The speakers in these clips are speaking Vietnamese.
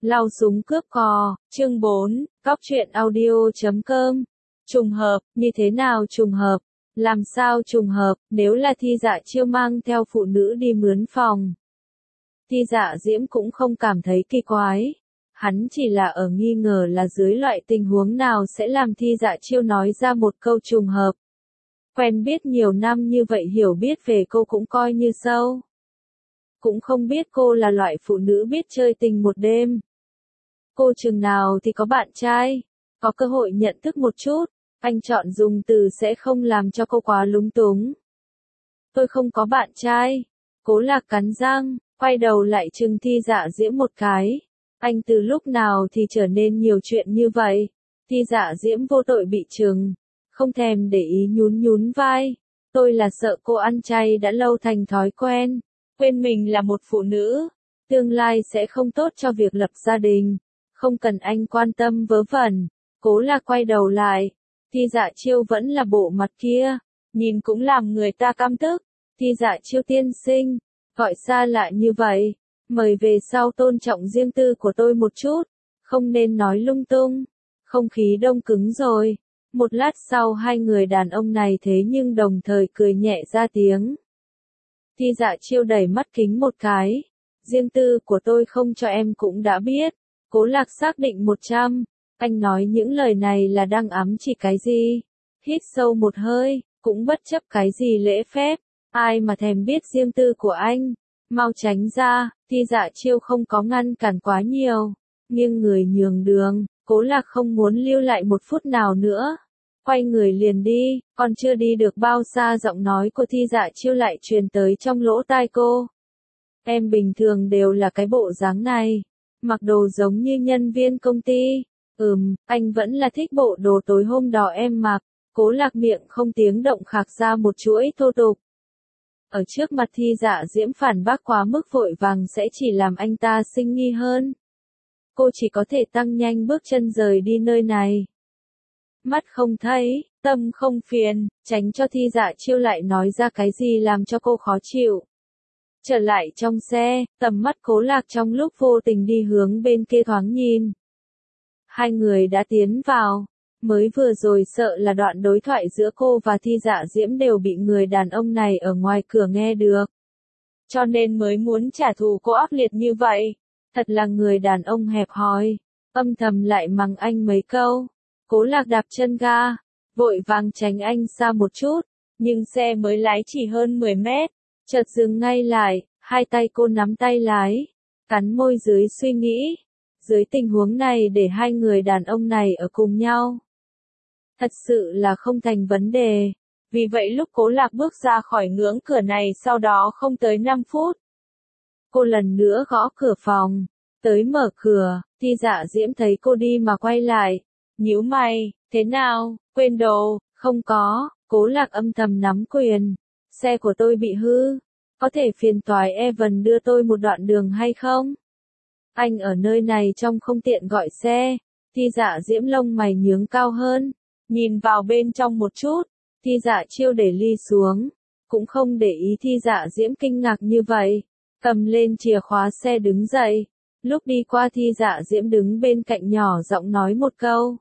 Lao súng cướp cò, chương 4, Cóc truyện audio.com. Trùng hợp, như thế nào trùng hợp? Làm sao trùng hợp, nếu là Thi Dạ Chiêu mang theo phụ nữ đi mướn phòng. Thi Dạ Diễm cũng không cảm thấy kỳ quái. Hắn chỉ là ở nghi ngờ là dưới loại tình huống nào sẽ làm Thi Dạ Chiêu nói ra một câu trùng hợp. Quen biết nhiều năm như vậy hiểu biết về cô cũng coi như sâu. Cũng không biết cô là loại phụ nữ biết chơi tình một đêm. Cô chừng nào thì có bạn trai, có cơ hội nhận thức một chút, anh chọn dùng từ sẽ không làm cho cô quá lúng túng. Tôi không có bạn trai. Cố Lạc cắn răng, quay đầu lại chừng Thi Dạ Diễm một cái. Anh từ lúc nào thì trở nên nhiều chuyện như vậy? Thi Dạ Diễm vô tội bị chừng, không thèm để ý nhún nhún vai. Tôi là sợ cô ăn chay đã lâu thành thói quen, quên mình là một phụ nữ, tương lai sẽ không tốt cho việc lập gia đình. Không cần anh quan tâm vớ vẩn. Cố Lạc quay đầu lại. Thi Dạ Chiêu vẫn là bộ mặt kia, nhìn cũng làm người ta căm tức. Thi Dạ Chiêu tiên sinh, gọi xa lạ như vậy, mời về sau tôn trọng riêng tư của tôi một chút, không nên nói lung tung. Không khí đông cứng rồi. Một lát sau hai người đàn ông này thế nhưng đồng thời cười nhẹ ra tiếng. Thi Dạ Chiêu đẩy mắt kính một cái. Riêng tư của tôi không cho em cũng đã biết. Cố Lạc xác định 100. Anh nói những lời này là đang ám chỉ cái gì? Hít sâu một hơi, cũng bất chấp cái gì lễ phép. Ai mà thèm biết riêng tư của anh? Mau tránh ra. Thi Dạ Chiêu không có ngăn cản quá nhiều, nghiêng người nhường đường. Cố Lạc không muốn lưu lại một phút nào nữa, quay người liền đi. Còn chưa đi được bao xa giọng nói của Thi Dạ Chiêu lại truyền tới trong lỗ tai cô. Em bình thường đều là cái bộ dáng này, mặc đồ giống như nhân viên công ty. Anh vẫn là thích bộ đồ tối hôm đó em mặc. Cố Lạc miệng không tiếng động khạc ra một chuỗi thô tục. Ở trước mặt Thi Dạ Diễm phản bác quá mức vội vàng sẽ chỉ làm anh ta sinh nghi hơn. Cô chỉ có thể tăng nhanh bước chân rời đi nơi này. Mắt không thấy, tâm không phiền, tránh cho Thi Dạ Chiêu lại nói ra cái gì làm cho cô khó chịu. Trở lại trong xe, tầm mắt Cố Lạc trong lúc vô tình đi hướng bên kia thoáng nhìn. Hai người đã tiến vào. Mới vừa rồi sợ là đoạn đối thoại giữa cô và Thi Dạ Diễm đều bị người đàn ông này ở ngoài cửa nghe được. Cho nên mới muốn trả thù cô ác liệt như vậy. Thật là người đàn ông hẹp hòi. Âm thầm lại mắng anh mấy câu. Cố Lạc đạp chân ga, vội vàng tránh anh xa một chút. Nhưng xe mới lái chỉ hơn 10 mét. Chợt dừng ngay lại, hai tay cô nắm tay lái, cắn môi dưới suy nghĩ. Dưới tình huống này để hai người đàn ông này ở cùng nhau, thật sự là không thành vấn đề. Vì vậy lúc Cố Lạc bước ra khỏi ngưỡng cửa này sau đó không tới 5 phút. Cô lần nữa gõ cửa phòng, tới mở cửa, Thi Dạ Diễm thấy cô đi mà quay lại. Nhíu mày, thế nào, quên đồ? Không có. Cố Lạc âm thầm nắm quyền. Xe của tôi bị hư, có thể phiền toái Evan đưa tôi một đoạn đường hay không? Anh ở nơi này trông không tiện gọi xe. Thi Dạ Diễm lông mày nhướng cao hơn, nhìn vào bên trong một chút. Thi Dạ Chiêu để ly xuống, cũng không để ý Thi Dạ Diễm kinh ngạc như vậy, cầm lên chìa khóa xe đứng dậy. Lúc đi qua Thi Dạ Diễm đứng bên cạnh nhỏ giọng nói một câu.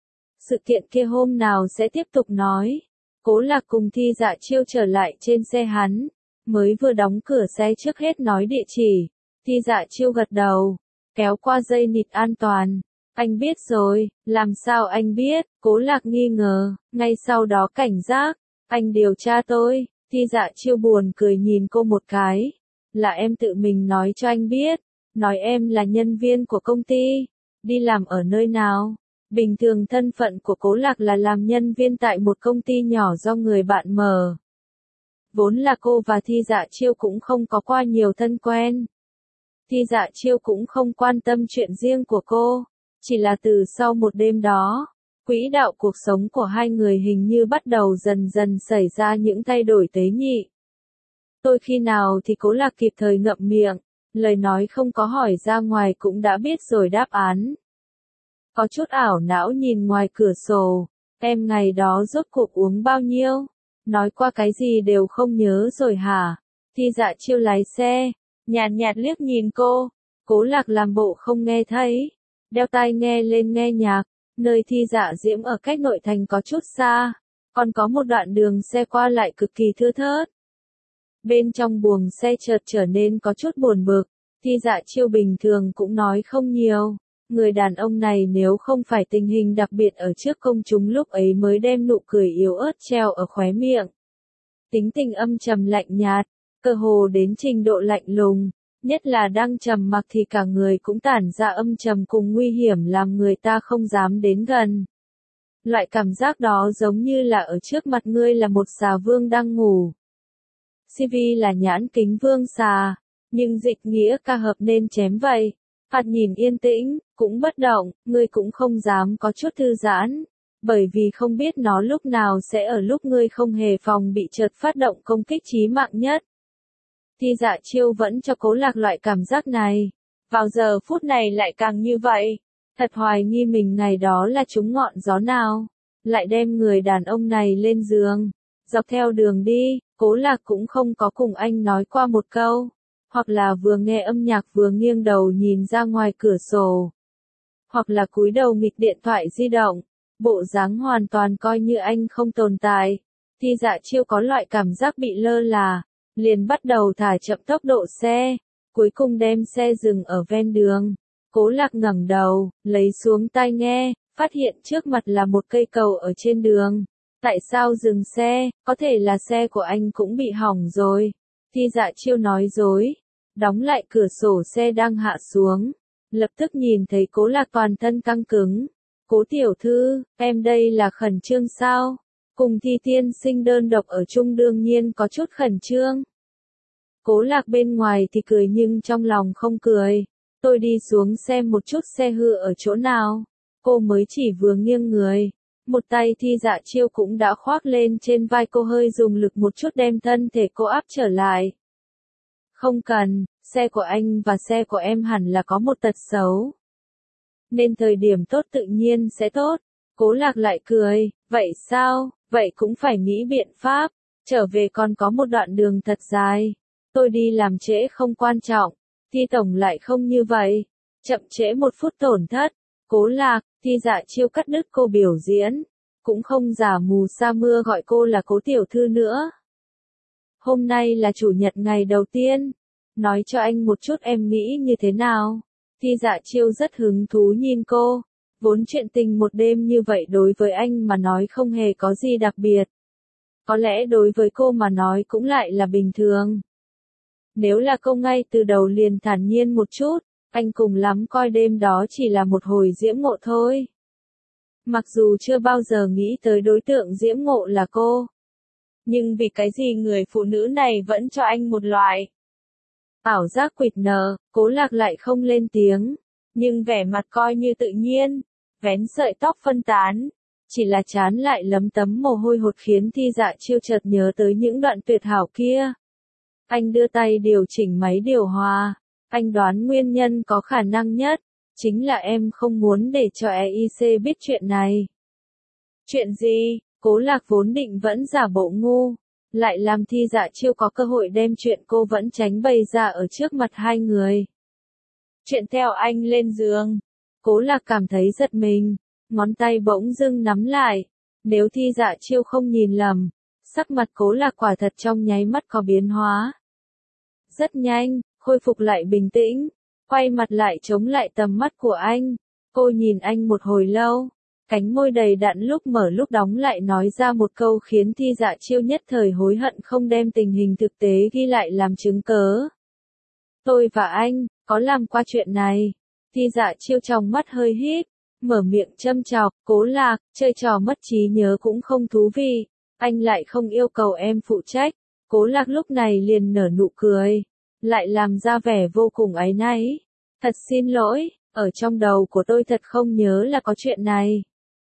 Sự kiện kia hôm nào sẽ tiếp tục nói. Cố Lạc cùng Thi Dạ Chiêu trở lại trên xe hắn, mới vừa đóng cửa xe trước hết nói địa chỉ. Thi Dạ Chiêu gật đầu, kéo qua dây nịt an toàn. Anh biết rồi. Làm sao anh biết? Cố Lạc nghi ngờ, ngay sau đó cảnh giác. Anh điều tra tôi. Thi Dạ Chiêu buồn cười nhìn cô một cái. Là em tự mình nói cho anh biết. Nói em là nhân viên của công ty. Đi làm ở nơi nào? Bình thường thân phận của Cố Lạc là làm nhân viên tại một công ty nhỏ do người bạn mở. Vốn là cô và Thi Dạ Chiêu cũng không có qua nhiều thân quen. Thi Dạ Chiêu cũng không quan tâm chuyện riêng của cô. Chỉ là từ sau một đêm đó, quỹ đạo cuộc sống của hai người hình như bắt đầu dần dần xảy ra những thay đổi tế nhị. Tôi khi nào thì Cố Lạc kịp thời ngậm miệng, lời nói không có hỏi ra ngoài cũng đã biết rồi đáp án. Có chút ảo não nhìn ngoài cửa sổ. Em ngày đó rốt cuộc uống bao nhiêu? Nói qua cái gì đều không nhớ rồi hả? Thi Dạ Chiêu lái xe, nhàn nhạt liếc nhìn cô. Cố Lạc làm bộ không nghe thấy, đeo tai nghe lên nghe nhạc, nơi Thi Dạ Diễm ở cách nội thành có chút xa, còn có một đoạn đường xe qua lại cực kỳ thưa thớt. Bên trong buồng xe chợt trở nên có chút buồn bực, Thi Dạ Chiêu bình thường cũng nói không nhiều. Người đàn ông này nếu không phải tình hình đặc biệt ở trước công chúng lúc ấy mới đem nụ cười yếu ớt treo ở khóe miệng. Tính tình âm trầm lạnh nhạt, cơ hồ đến trình độ lạnh lùng, nhất là đang trầm mặc thì cả người cũng tản ra âm trầm cùng nguy hiểm làm người ta không dám đến gần. Loại cảm giác đó giống như là ở trước mặt ngươi là một xà vương đang ngủ. CV là nhãn kính vương xà, nhưng dịch nghĩa ca hợp nên chém vậy. Phạt nhìn yên tĩnh, cũng bất động, ngươi cũng không dám có chút thư giãn, bởi vì không biết nó lúc nào sẽ ở lúc ngươi không hề phòng bị chợt phát động công kích chí mạng nhất. Thi Dạ Chiêu vẫn cho Cố Lạc loại cảm giác này, vào giờ phút này lại càng như vậy, thật hoài nghi mình ngày đó là trúng ngọn gió nào, lại đem người đàn ông này lên giường. Dọc theo đường đi, Cố Lạc cũng không có cùng anh nói qua một câu, hoặc là vừa nghe âm nhạc vừa nghiêng đầu nhìn ra ngoài cửa sổ, hoặc là cúi đầu nghịch điện thoại di động, bộ dáng hoàn toàn coi như anh không tồn tại. Thi Dạ Chiêu có loại cảm giác bị lơ là, liền bắt đầu thả chậm tốc độ xe, cuối cùng đem xe dừng ở ven đường. Cố Lạc ngẩng đầu, lấy xuống tai nghe, phát hiện trước mặt là một cây cầu ở trên đường. Tại sao dừng xe, có thể là xe của anh cũng bị hỏng rồi. Thi Dạ Chiêu nói dối, đóng lại cửa sổ xe đang hạ xuống, lập tức nhìn thấy Cố Lạc toàn thân căng cứng. Cố tiểu thư, em đây là khẩn trương sao? Cùng Thi tiên sinh đơn độc ở chung đương nhiên có chút khẩn trương. Cố Lạc bên ngoài thì cười nhưng trong lòng không cười. Tôi đi xuống xem một chút xe hư ở chỗ nào. Cô mới chỉ vừa nghiêng người, một tay Thi Dạ Chiêu cũng đã khoác lên trên vai cô, hơi dùng lực một chút đem thân thể cô áp trở lại. Không cần, xe của anh và xe của em hẳn là có một tật xấu, nên thời điểm tốt tự nhiên sẽ tốt. Cố Lạc lại cười, vậy sao, vậy cũng phải nghĩ biện pháp, trở về còn có một đoạn đường thật dài, tôi đi làm trễ không quan trọng, Thi tổng lại không như vậy, chậm trễ 1 phút tổn thất. Cố Lạc, Thi Dạ Chiêu cắt đứt cô biểu diễn, cũng không giả mù sa mưa gọi cô là Cố tiểu thư nữa. Hôm nay là chủ nhật ngày đầu tiên, nói cho anh một chút em nghĩ như thế nào. Thi Dạ Chiêu rất hứng thú nhìn cô, vốn chuyện tình một đêm như vậy đối với anh mà nói không hề có gì đặc biệt. Có lẽ đối với cô mà nói cũng lại là bình thường. Nếu là cô ngay từ đầu liền thản nhiên một chút, anh cùng lắm coi đêm đó chỉ là một hồi diễm ngộ thôi. Mặc dù chưa bao giờ nghĩ tới đối tượng diễm ngộ là cô, nhưng vì cái gì người phụ nữ này vẫn cho anh một loại ảo giác quỵt nở. Cố Lạc lại không lên tiếng, nhưng vẻ mặt coi như tự nhiên, vén sợi tóc phân tán, chỉ là trán lại lấm tấm mồ hôi hột khiến Thi Dạ Chiêu chợt nhớ tới những đoạn tuyệt hảo kia. Anh đưa tay điều chỉnh máy điều hòa, anh đoán nguyên nhân có khả năng nhất, chính là em không muốn để cho EIC biết chuyện này. Chuyện gì? Cố Lạc vốn định vẫn giả bộ ngu, lại làm Thi Dạ Chiêu có cơ hội đem chuyện cô vẫn tránh bày ra ở trước mặt hai người. Chuyện theo anh lên giường. Cố Lạc cảm thấy giật mình, ngón tay bỗng dưng nắm lại. Nếu Thi Dạ Chiêu không nhìn lầm, sắc mặt Cố Lạc quả thật trong nháy mắt có biến hóa. Rất nhanh, khôi phục lại bình tĩnh, quay mặt lại chống lại tầm mắt của anh. Cô nhìn anh một hồi lâu, cánh môi đầy đặn lúc mở lúc đóng lại nói ra một câu khiến Thi Dạ Chiêu nhất thời hối hận không đem tình hình thực tế ghi lại làm chứng cớ. Tôi và anh, có làm qua chuyện này. Thi Dạ Chiêu trong mắt hơi híp, mở miệng châm chọc. Cố Lạc, chơi trò mất trí nhớ cũng không thú vị, anh lại không yêu cầu em phụ trách. Cố Lạc lúc này liền nở nụ cười, lại làm ra vẻ vô cùng áy náy. Thật xin lỗi, ở trong đầu của tôi thật không nhớ là có chuyện này.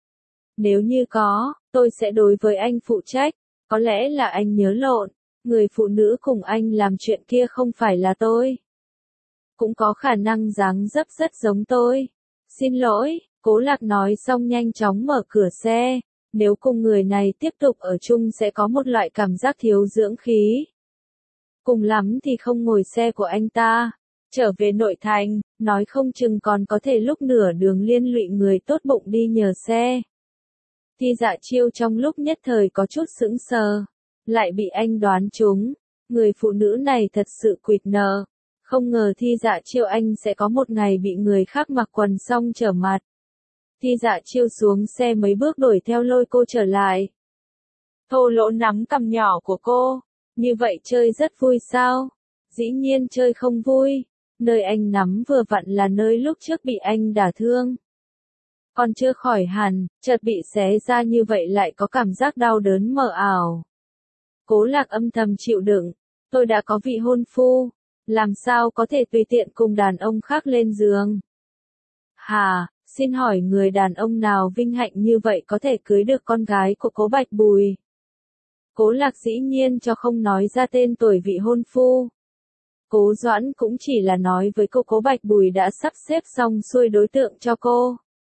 Nếu như có, tôi sẽ đối với anh phụ trách, có lẽ là anh nhớ lộn, người phụ nữ cùng anh làm chuyện kia không phải là tôi. Cũng có khả năng dáng dấp rất giống tôi. Xin lỗi, Cố Lạc nói xong nhanh chóng mở cửa xe, nếu cùng người này tiếp tục ở chung sẽ có một loại cảm giác thiếu dưỡng khí. Cùng lắm thì không ngồi xe của anh ta, Trở về nội thành, nói không chừng còn có thể lúc nửa đường liên lụy người tốt bụng đi nhờ xe. Thi Dạ Chiêu trong lúc nhất thời có chút sững sờ, lại bị anh đoán trúng. Người phụ nữ này thật sự quỵt nợ. Không ngờ Thi Dạ Chiêu anh sẽ có một ngày bị người khác mặc quần xong trở mặt. Thi Dạ Chiêu xuống xe mấy bước đuổi theo lôi cô trở lại. Thô lỗ nắm cằm nhỏ của cô. Như vậy chơi rất vui sao? Dĩ nhiên chơi không vui. Nơi anh nắm vừa vặn là nơi lúc trước bị anh đả thương. Còn chưa khỏi hẳn, chợt bị xé ra như vậy lại có cảm giác đau đớn mờ ảo. Cố Lạc âm thầm chịu đựng. Tôi đã có vị hôn phu. Làm sao có thể tùy tiện cùng đàn ông khác lên giường? Hà, xin hỏi người đàn ông nào vinh hạnh như vậy có thể cưới được con gái của Cố Bạch Bùi? Cố Lạc dĩ nhiên cho không nói ra tên tuổi vị hôn phu. Cố Doãn cũng chỉ là nói với cô Cố Bạch Bùi đã sắp xếp xong xuôi đối tượng cho cô.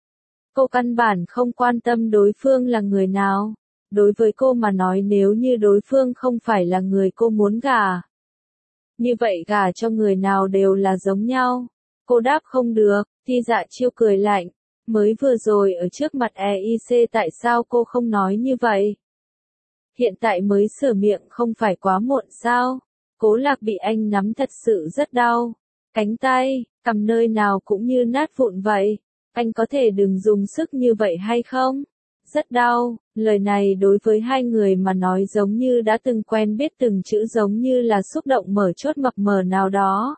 Cô căn bản không quan tâm đối phương là người nào. Đối với cô mà nói nếu như đối phương không phải là người cô muốn gả, như vậy gả cho người nào đều là giống nhau. Cô đáp không được, Thi Dạ Chiêu cười lạnh. Mới vừa rồi ở trước mặt EIC tại sao cô không nói như vậy? Hiện tại mới sửa miệng không phải quá muộn sao? Cố Lạc bị anh nắm thật sự rất đau. Cánh tay, cằm nơi nào cũng như nát vụn vậy. Anh có thể đừng dùng sức như vậy hay không? Rất đau, lời này đối với hai người mà nói giống như đã từng quen biết từng chữ giống như là xúc động mở chốt mập mờ nào đó.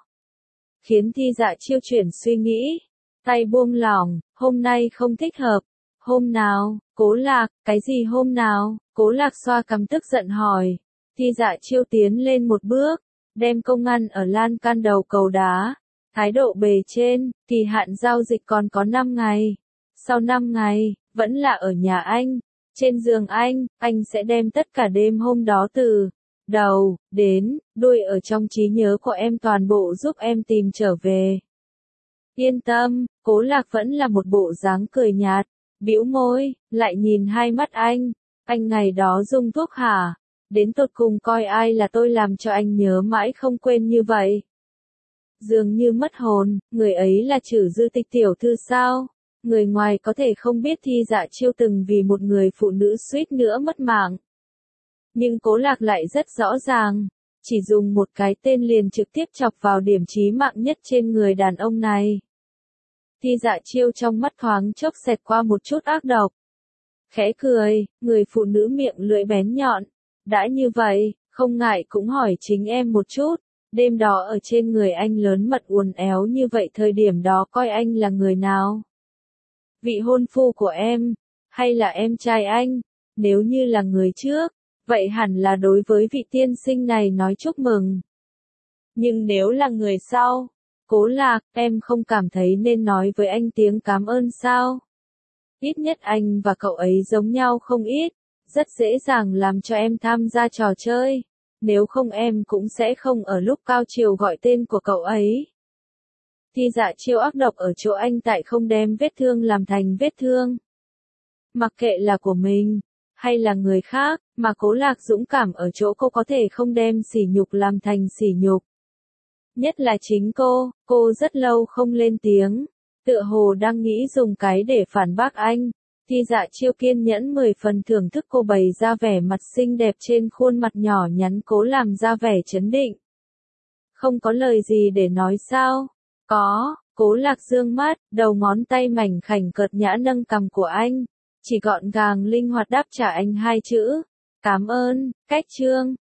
Khiến Thi Dạ Chiêu chuyển suy nghĩ. Tay buông lỏng, hôm nay không thích hợp. Hôm nào, Cố Lạc, cái gì hôm nào? Cố Lạc xoa cằm tức giận hỏi. Thi Dạ Chiêu tiến lên một bước, đem công ngăn ở lan can đầu cầu đá. Thái độ bề trên, kỳ hạn giao dịch còn có 5 ngày. Sau 5 ngày, vẫn là ở nhà anh. Trên giường anh sẽ đem tất cả đêm hôm đó từ đầu đến đuôi ở trong trí nhớ của em toàn bộ giúp em tìm trở về. Yên tâm, Cố Lạc vẫn là một bộ dáng cười nhạt, bĩu môi, lại nhìn hai mắt anh. Anh ngày đó dùng thuốc hả? Đến tột cùng coi ai là tôi làm cho anh nhớ mãi không quên như vậy. Dường như mất hồn, người ấy là Trử Dư Tịch tiểu thư sao? Người ngoài có thể không biết Thi Dạ Chiêu từng vì một người phụ nữ suýt nữa mất mạng. Nhưng Cố Lạc lại rất rõ ràng, chỉ dùng một cái tên liền trực tiếp chọc vào điểm chí mạng nhất trên người đàn ông này. Thi Dạ Chiêu trong mắt thoáng chốc xẹt qua một chút ác độc. Khẽ cười, người phụ nữ miệng lưỡi bén nhọn. Đã như vậy, không ngại cũng hỏi chính em một chút. Đêm đó ở trên người anh lớn mật uốn éo như vậy thời điểm đó coi anh là người nào? Vị hôn phu của em, hay là em trai anh? Nếu như là người trước, vậy hẳn là đối với vị tiên sinh này nói chúc mừng. Nhưng nếu là người sau, Cố Lạc, em không cảm thấy nên nói với anh tiếng cảm ơn sao? Ít nhất anh và cậu ấy giống nhau không ít, rất dễ dàng làm cho em tham gia trò chơi. Nếu không em cũng sẽ không ở lúc cao chiều gọi tên của cậu ấy. Thi Dạ Chiêu ác độc ở chỗ anh tại không đem vết thương làm thành vết thương. Mặc kệ là của mình, hay là người khác, mà Cố Lạc dũng cảm ở chỗ cô có thể không đem sỉ nhục làm thành sỉ nhục. Nhất là chính cô rất lâu không lên tiếng, tựa hồ đang nghĩ dùng cái để phản bác anh. Thi Dạ Chiêu kiên nhẫn 10 phần thưởng thức cô bày ra vẻ mặt xinh đẹp trên khuôn mặt nhỏ nhắn cố làm ra vẻ trấn định. Không có lời gì để nói sao? Có, Cố Lạc dương mắt, đầu ngón tay mảnh khảnh cợt nhã nâng cằm của anh, chỉ gọn gàng linh hoạt đáp trả anh hai chữ. Cảm ơn, cách chương.